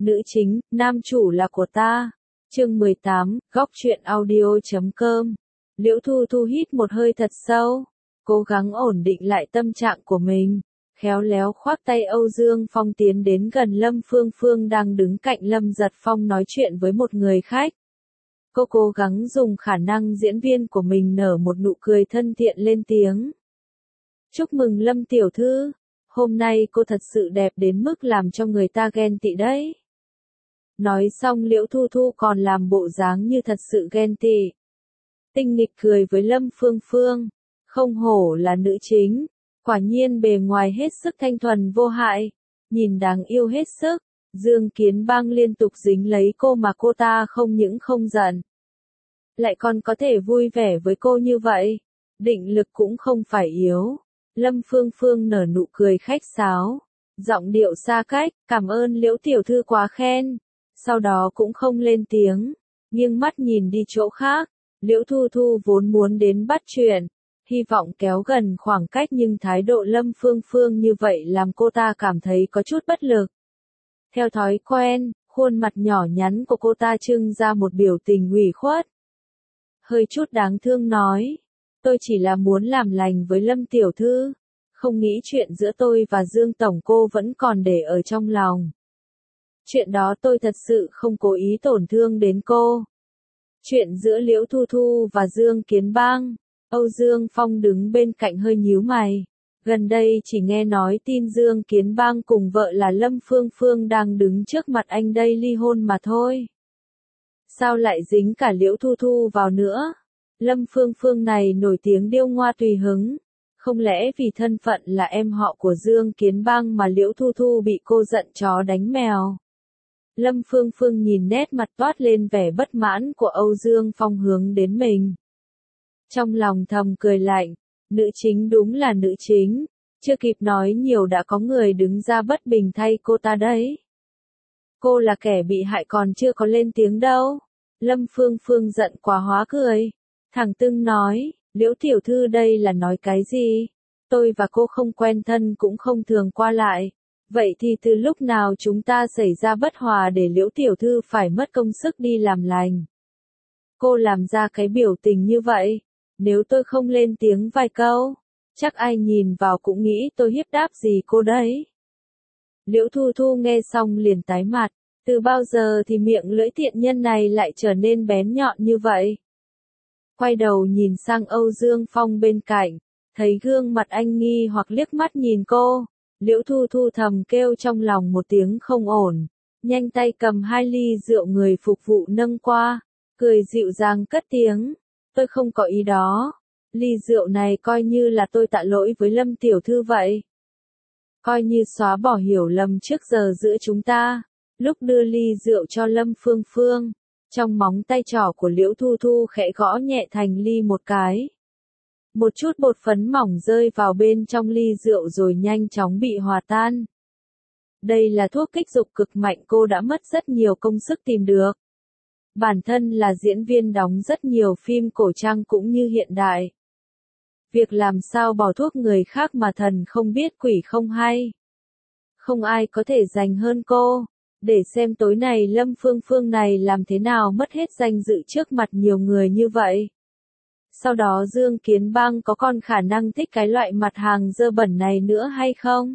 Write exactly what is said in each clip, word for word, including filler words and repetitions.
Nữ chính, nam chủ là của ta. Chương mười tám, góc truyện audio chấm com. Liễu Thu Thu hít một hơi thật sâu, cố gắng ổn định lại tâm trạng của mình, khéo léo khoác tay Âu Dương Phong tiến đến gần Lâm Phương Phương đang đứng cạnh Lâm Giật Phong nói chuyện với một người khách. Cô cố gắng dùng khả năng diễn viên của mình nở một nụ cười thân thiện lên tiếng. Chúc mừng Lâm tiểu thư, hôm nay cô thật sự đẹp đến mức làm cho người ta ghen tị đấy. Nói xong Liễu Thu Thu còn làm bộ dáng như thật sự ghen tị. Tinh nghịch cười với Lâm Phương Phương, không hổ là nữ chính, quả nhiên bề ngoài hết sức thanh thuần vô hại, nhìn đáng yêu hết sức. Dương Kiến Bang liên tục dính lấy cô mà cô ta không những không giận, lại còn có thể vui vẻ với cô như vậy, định lực cũng không phải yếu. Lâm Phương Phương nở nụ cười khách sáo, giọng điệu xa cách, cảm ơn Liễu tiểu thư quá khen, sau đó cũng không lên tiếng, nghiêng mắt nhìn đi chỗ khác. Liễu Thu Thu vốn muốn đến bắt chuyện, hy vọng kéo gần khoảng cách nhưng thái độ Lâm Phương Phương như vậy làm cô ta cảm thấy có chút bất lực. Theo thói quen, khuôn mặt nhỏ nhắn của cô ta trưng ra một biểu tình ủy khuất. Hơi chút đáng thương nói, tôi chỉ là muốn làm lành với Lâm tiểu thư, không nghĩ chuyện giữa tôi và Dương Tổng cô vẫn còn để ở trong lòng. Chuyện đó tôi thật sự không cố ý tổn thương đến cô. Chuyện giữa Liễu Thu Thu và Dương Kiến Bang, Âu Dương Phong đứng bên cạnh hơi nhíu mày. Gần đây chỉ nghe nói tin Dương Kiến Bang cùng vợ là Lâm Phương Phương đang đứng trước mặt anh đây ly hôn mà thôi. Sao lại dính cả Liễu Thu Thu vào nữa? Lâm Phương Phương này nổi tiếng điêu ngoa tùy hứng. Không lẽ vì thân phận là em họ của Dương Kiến Bang mà Liễu Thu Thu bị cô giận chó đánh mèo? Lâm Phương Phương nhìn nét mặt toát lên vẻ bất mãn của Âu Dương Phong hướng đến mình. Trong lòng thầm cười lạnh, nữ chính đúng là nữ chính, chưa kịp nói nhiều đã có người đứng ra bất bình thay cô ta đấy. Cô là kẻ bị hại còn chưa có lên tiếng đâu. Lâm Phương Phương giận quá hóa cười, thẳng tưng nói, Liễu tiểu thư đây là nói cái gì? Tôi và cô không quen thân cũng không thường qua lại. Vậy thì từ lúc nào chúng ta xảy ra bất hòa để Liễu tiểu thư phải mất công sức đi làm lành? Cô làm ra cái biểu tình như vậy, nếu tôi không lên tiếng vài câu, chắc ai nhìn vào cũng nghĩ tôi hiếp đáp gì cô đấy. Liễu Thu Thu nghe xong liền tái mặt, từ bao giờ thì miệng lưỡi tiện nhân này lại trở nên bén nhọn như vậy? Quay đầu nhìn sang Âu Dương Phong bên cạnh, thấy gương mặt anh nghi hoặc liếc mắt nhìn cô. Liễu Thu Thu thầm kêu trong lòng một tiếng không ổn, nhanh tay cầm hai ly rượu người phục vụ nâng qua, cười dịu dàng cất tiếng, tôi không có ý đó, ly rượu này coi như là tôi tạ lỗi với Lâm tiểu thư vậy. Coi như xóa bỏ hiểu lầm trước giờ giữa chúng ta. Lúc đưa ly rượu cho Lâm Phương Phương, trong móng tay trỏ của Liễu Thu Thu khẽ gõ nhẹ thành ly một cái. Một chút bột phấn mỏng rơi vào bên trong ly rượu rồi nhanh chóng bị hòa tan. Đây là thuốc kích dục cực mạnh cô đã mất rất nhiều công sức tìm được. Bản thân là diễn viên đóng rất nhiều phim cổ trang cũng như hiện đại. Việc làm sao bỏ thuốc người khác mà thần không biết quỷ không hay. Không ai có thể giành hơn cô. Để xem tối nay Lâm Phương Phương này làm thế nào mất hết danh dự trước mặt nhiều người như vậy. Sau đó Dương Kiến Bang có còn khả năng thích cái loại mặt hàng dơ bẩn này nữa hay không?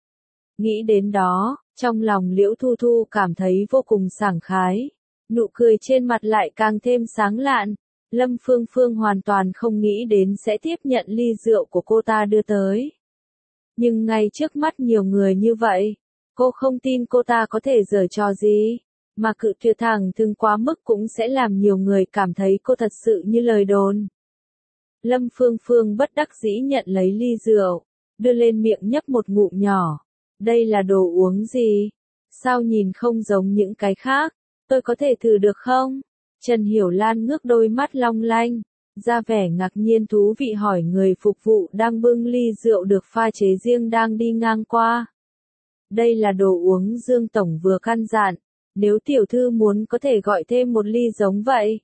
Nghĩ đến đó, trong lòng Liễu Thu Thu cảm thấy vô cùng sảng khái. Nụ cười trên mặt lại càng thêm sáng lạn. Lâm Phương Phương hoàn toàn không nghĩ đến sẽ tiếp nhận ly rượu của cô ta đưa tới. Nhưng ngay trước mắt nhiều người như vậy, cô không tin cô ta có thể giở trò gì, mà cự tuyệt thẳng thừng quá mức cũng sẽ làm nhiều người cảm thấy cô thật sự như lời đồn. Lâm Phương Phương bất đắc dĩ nhận lấy ly rượu, đưa lên miệng nhấp một ngụm nhỏ. Đây là đồ uống gì? Sao nhìn không giống những cái khác? Tôi có thể thử được không? Trần Hiểu Lan ngước đôi mắt long lanh, ra vẻ ngạc nhiên thú vị hỏi người phục vụ đang bưng ly rượu được pha chế riêng đang đi ngang qua. Đây là đồ uống Dương Tổng vừa căn dặn, nếu tiểu thư muốn có thể gọi thêm một ly giống vậy.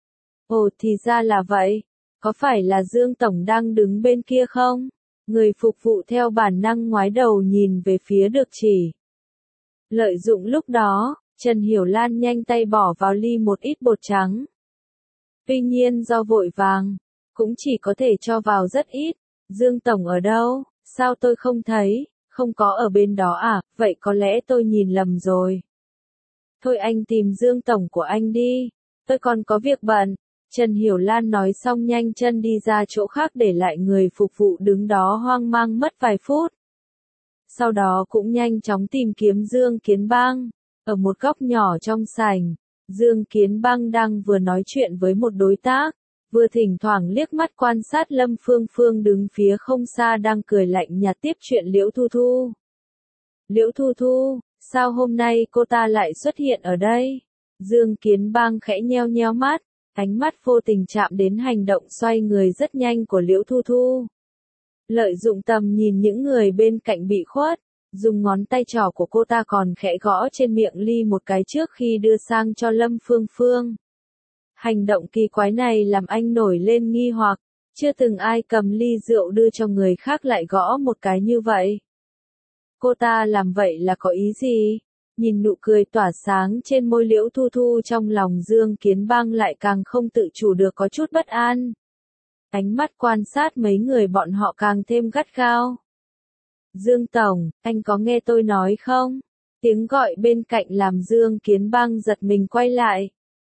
Ồ thì ra là vậy, có phải là Dương Tổng đang đứng bên kia không? Người phục vụ theo bản năng ngoái đầu nhìn về phía được chỉ. Lợi dụng lúc đó, Trần Hiểu Lan nhanh tay bỏ vào ly một ít bột trắng. Tuy nhiên do vội vàng, cũng chỉ có thể cho vào rất ít. Dương Tổng ở đâu? Sao tôi không thấy? Không có ở bên đó à? Vậy có lẽ tôi nhìn lầm rồi. Thôi anh tìm Dương Tổng của anh đi. Tôi còn có việc bận. Trần Hiểu Lan nói xong nhanh chân đi ra chỗ khác để lại người phục vụ đứng đó hoang mang mất vài phút. Sau đó cũng nhanh chóng tìm kiếm Dương Kiến Bang. Ở một góc nhỏ trong sảnh, Dương Kiến Bang đang vừa nói chuyện với một đối tác, vừa thỉnh thoảng liếc mắt quan sát Lâm Phương Phương đứng phía không xa đang cười lạnh nhạt tiếp chuyện Liễu Thu Thu. Liễu Thu Thu, sao hôm nay cô ta lại xuất hiện ở đây? Dương Kiến Bang khẽ nheo nheo mắt, ánh mắt vô tình chạm đến hành động xoay người rất nhanh của Liễu Thu Thu. Lợi dụng tầm nhìn những người bên cạnh bị khuất, dùng ngón tay trỏ của cô ta còn khẽ gõ trên miệng ly một cái trước khi đưa sang cho Lâm Phương Phương. Hành động kỳ quái này làm anh nổi lên nghi hoặc, chưa từng ai cầm ly rượu đưa cho người khác lại gõ một cái như vậy. Cô ta làm vậy là có ý gì? Nhìn nụ cười tỏa sáng trên môi Liễu Thu Thu trong lòng Dương Kiến Bang lại càng không tự chủ được có chút bất an. Ánh mắt quan sát mấy người bọn họ càng thêm gắt gao. Dương Tổng, anh có nghe tôi nói không? Tiếng gọi bên cạnh làm Dương Kiến Bang giật mình quay lại.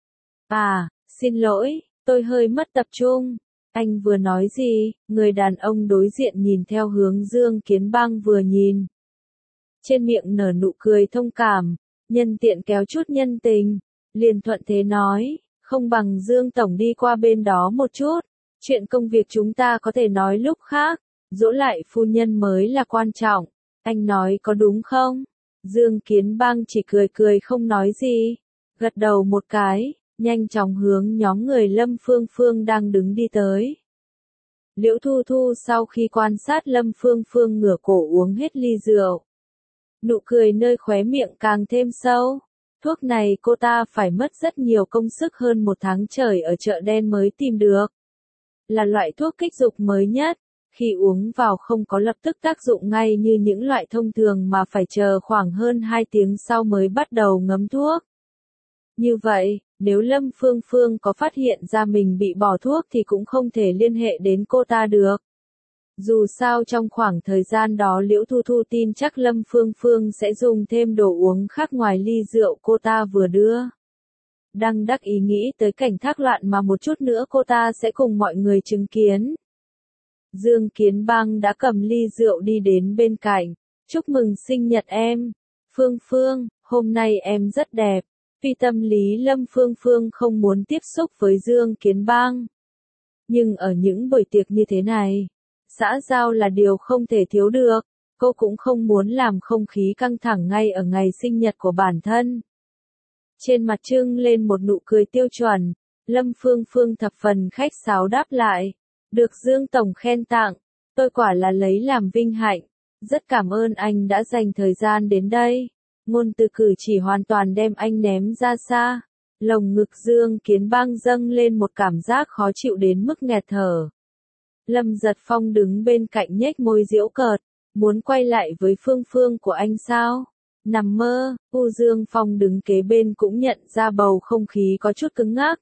À, xin lỗi, tôi hơi mất tập trung. Anh vừa nói gì? Người đàn ông đối diện nhìn theo hướng Dương Kiến Bang vừa nhìn. Trên miệng nở nụ cười thông cảm, nhân tiện kéo chút nhân tình, liền thuận thế nói, không bằng Dương Tổng đi qua bên đó một chút, chuyện công việc chúng ta có thể nói lúc khác, dỗ lại phu nhân mới là quan trọng, anh nói có đúng không? Dương Kiến Bang chỉ cười cười không nói gì, gật đầu một cái, nhanh chóng hướng nhóm người Lâm Phương Phương đang đứng đi tới. Liễu Thu Thu sau khi quan sát Lâm Phương Phương ngửa cổ uống hết ly rượu. Nụ cười nơi khóe miệng càng thêm sâu. Thuốc này cô ta phải mất rất nhiều công sức hơn một tháng trời ở chợ đen mới tìm được. Là loại thuốc kích dục mới nhất, khi uống vào không có lập tức tác dụng ngay như những loại thông thường mà phải chờ khoảng hơn hai tiếng sau mới bắt đầu ngấm thuốc. Như vậy, nếu Lâm Phương Phương có phát hiện ra mình bị bỏ thuốc thì cũng không thể liên hệ đến cô ta được. Dù sao trong khoảng thời gian đó Liễu Thu Thu tin chắc Lâm Phương Phương sẽ dùng thêm đồ uống khác ngoài ly rượu cô ta vừa đưa. Đang đắc ý nghĩ tới cảnh thác loạn mà một chút nữa cô ta sẽ cùng mọi người chứng kiến. Dương Kiến Bang đã cầm ly rượu đi đến bên cạnh. Chúc mừng sinh nhật em. Phương Phương, hôm nay em rất đẹp. Vì tâm lý Lâm Phương Phương không muốn tiếp xúc với Dương Kiến Bang. Nhưng ở những buổi tiệc như thế này, xã giao là điều không thể thiếu được, cô cũng không muốn làm không khí căng thẳng ngay ở ngày sinh nhật của bản thân. Trên mặt trưng lên một nụ cười tiêu chuẩn, Lâm Phương Phương thập phần khách sáo đáp lại, được Dương Tổng khen tặng, tôi quả là lấy làm vinh hạnh, rất cảm ơn anh đã dành thời gian đến đây, ngôn từ cử chỉ hoàn toàn đem anh ném ra xa, lồng ngực Dương Kiến Bang dâng lên một cảm giác khó chịu đến mức nghẹt thở. Lâm Giật Phong đứng bên cạnh nhếch môi giễu cợt, muốn quay lại với Phương Phương của anh sao? Nằm mơ, U Dương Phong đứng kế bên cũng nhận ra bầu không khí có chút cứng ngắc.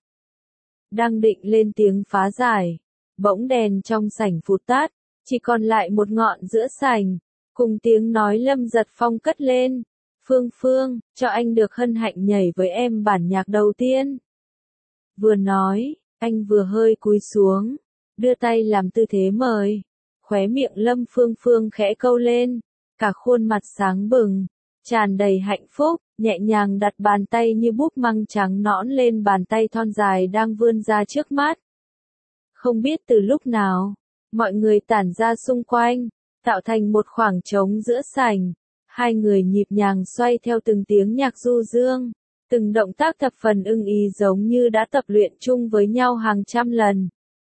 Đang định lên tiếng phá giải, bỗng đèn trong sảnh phụt tắt, chỉ còn lại một ngọn giữa sảnh, cùng tiếng nói Lâm Giật Phong cất lên. Phương Phương, cho anh được hân hạnh nhảy với em bản nhạc đầu tiên. Vừa nói, anh vừa hơi cúi xuống, đưa tay làm tư thế mời. Khóe miệng Lâm Phương Phương khẽ câu lên, cả khuôn mặt sáng bừng, tràn đầy hạnh phúc, nhẹ nhàng đặt bàn tay như búp măng trắng nõn lên bàn tay thon dài đang vươn ra trước mắt. Không biết từ lúc nào, mọi người tản ra xung quanh, tạo thành một khoảng trống giữa sảnh. Hai người nhịp nhàng xoay theo từng tiếng nhạc du dương, từng động tác thập phần ưng ý giống như đã tập luyện chung với nhau hàng trăm lần.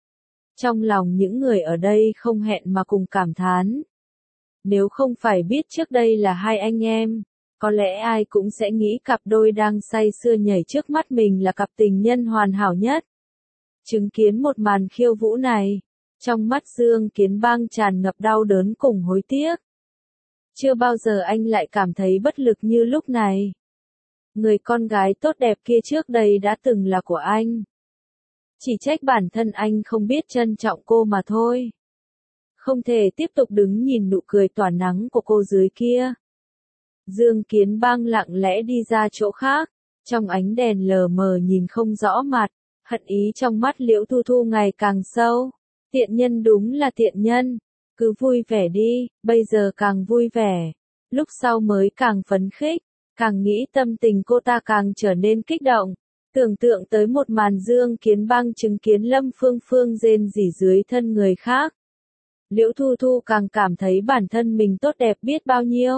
Trong lòng những người ở đây không hẹn mà cùng cảm thán. Nếu không phải biết trước đây là hai anh em, có lẽ ai cũng sẽ nghĩ cặp đôi đang say sưa nhảy trước mắt mình là cặp tình nhân hoàn hảo nhất. Chứng kiến một màn khiêu vũ này, trong mắt Dương Kiến Bang tràn ngập đau đớn cùng hối tiếc. Chưa bao giờ anh lại cảm thấy bất lực như lúc này. Người con gái tốt đẹp kia trước đây đã từng là của anh. Chỉ trách bản thân anh không biết trân trọng cô mà thôi. Không thể tiếp tục đứng nhìn nụ cười tỏa nắng của cô dưới kia. Dương Kiến Bang lặng lẽ đi ra chỗ khác, trong ánh đèn lờ mờ nhìn không rõ mặt, hận ý trong mắt Liễu Thu Thu ngày càng sâu. Tiện nhân đúng là tiện nhân, cứ vui vẻ đi, bây giờ càng vui vẻ, lúc sau mới càng phấn khích, càng nghĩ tâm tình cô ta càng trở nên kích động. Tưởng tượng tới một màn Dương Kiến Bang chứng kiến Lâm Phương Phương rên rỉ dưới thân người khác. Liễu Thu Thu càng cảm thấy bản thân mình tốt đẹp biết bao nhiêu.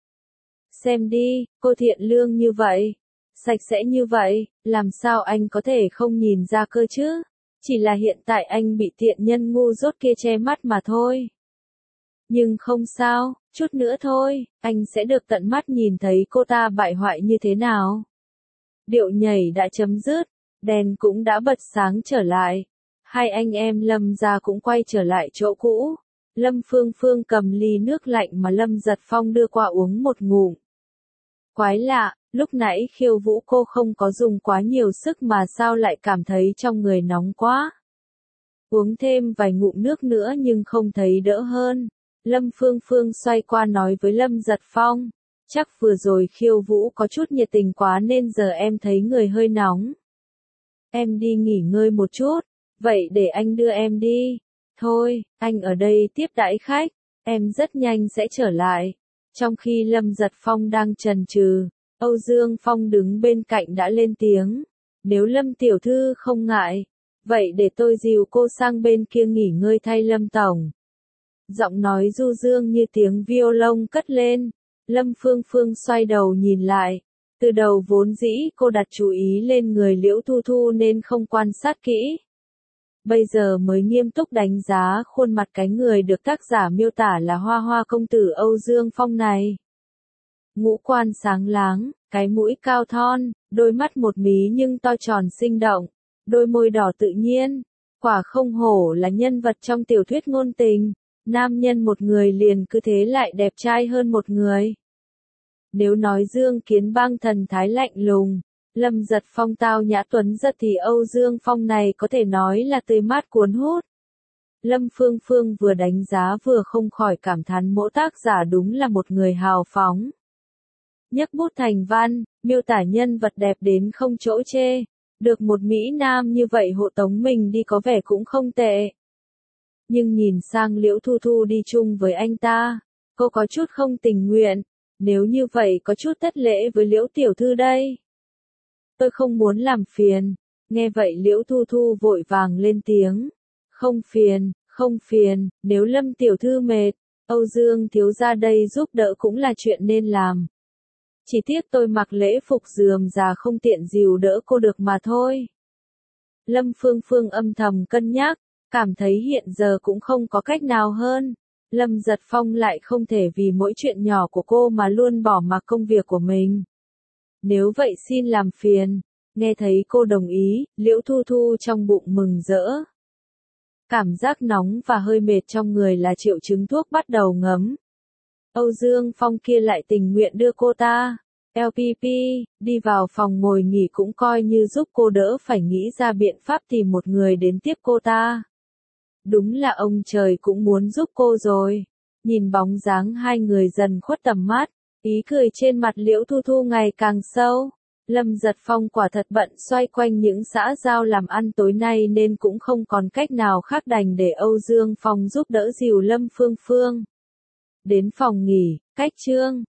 Xem đi, cô thiện lương như vậy, sạch sẽ như vậy, làm sao anh có thể không nhìn ra cơ chứ? Chỉ là hiện tại anh bị tiện nhân ngu dốt kia che mắt mà thôi. Nhưng không sao, chút nữa thôi, anh sẽ được tận mắt nhìn thấy cô ta bại hoại như thế nào. Điệu nhảy đã chấm dứt, đèn cũng đã bật sáng trở lại. Hai anh em Lâm gia cũng quay trở lại chỗ cũ. Lâm Phương Phương cầm ly nước lạnh mà Lâm Giật Phong đưa qua uống một ngụm. Quái lạ, lúc nãy khiêu vũ cô không có dùng quá nhiều sức mà sao lại cảm thấy trong người nóng quá. Uống thêm vài ngụm nước nữa nhưng không thấy đỡ hơn. Lâm Phương Phương xoay qua nói với Lâm Giật Phong. Chắc vừa rồi khiêu vũ có chút nhiệt tình quá nên giờ em thấy người hơi nóng. Em đi nghỉ ngơi một chút, vậy để anh đưa em đi. Thôi, anh ở đây tiếp đãi khách, em rất nhanh sẽ trở lại. Trong khi Lâm Giật Phong đang chần chừ, Âu Dương Phong đứng bên cạnh đã lên tiếng. Nếu Lâm tiểu thư không ngại, vậy để tôi dìu cô sang bên kia nghỉ ngơi thay Lâm tổng. Giọng nói du dương như tiếng violon cất lên. Lâm Phương Phương xoay đầu nhìn lại. Từ đầu vốn dĩ cô đặt chú ý lên người Liễu Thu Thu nên không quan sát kỹ. Bây giờ mới nghiêm túc đánh giá khuôn mặt cái người được tác giả miêu tả là Hoa Hoa công tử Âu Dương Phong này. Ngũ quan sáng láng, cái mũi cao thon, đôi mắt một mí nhưng to tròn sinh động, đôi môi đỏ tự nhiên, quả không hổ là nhân vật trong tiểu thuyết ngôn tình, nam nhân một người liền cứ thế lại đẹp trai hơn một người. Nếu nói Dương Kiến Bang thần thái lạnh lùng, Lâm Giật Phong tao nhã tuấn giật thì Âu Dương Phong này có thể nói là tươi mát cuốn hút. Lâm Phương Phương vừa đánh giá vừa không khỏi cảm thán mỗi tác giả đúng là một người hào phóng. Nhấc bút thành văn, miêu tả nhân vật đẹp đến không chỗ chê, được một Mỹ Nam như vậy hộ tống mình đi có vẻ cũng không tệ. Nhưng nhìn sang Liễu Thu Thu đi chung với anh ta, cô có chút không tình nguyện, nếu như vậy có chút thất lễ với Liễu tiểu thư đây. Tôi không muốn làm phiền, nghe vậy Liễu Thu Thu vội vàng lên tiếng. Không phiền, không phiền, nếu Lâm tiểu thư mệt, Âu Dương thiếu gia đây giúp đỡ cũng là chuyện nên làm. Chỉ tiếc tôi mặc lễ phục rườm rà không tiện dìu đỡ cô được mà thôi. Lâm Phương Phương âm thầm cân nhắc, cảm thấy hiện giờ cũng không có cách nào hơn. Lâm Giật Phong lại không thể vì mỗi chuyện nhỏ của cô mà luôn bỏ mặc công việc của mình. Nếu vậy xin làm phiền. Nghe thấy cô đồng ý, Liễu Thu Thu trong bụng mừng rỡ. Cảm giác nóng và hơi mệt trong người là triệu chứng thuốc bắt đầu ngấm. Âu Dương Phong kia lại tình nguyện đưa cô ta, lờ pê pê, đi vào phòng ngồi nghỉ cũng coi như giúp cô đỡ phải nghĩ ra biện pháp tìm một người đến tiếp cô ta. Đúng là ông trời cũng muốn giúp cô rồi. Nhìn bóng dáng hai người dần khuất tầm mắt, ý cười trên mặt Liễu Thu Thu ngày càng sâu. Lâm Giật Phong quả thật bận xoay quanh những xã giao làm ăn tối nay nên cũng không còn cách nào khác đành để Âu Dương Phong giúp đỡ dìu Lâm Phương Phương đến phòng nghỉ, cách chương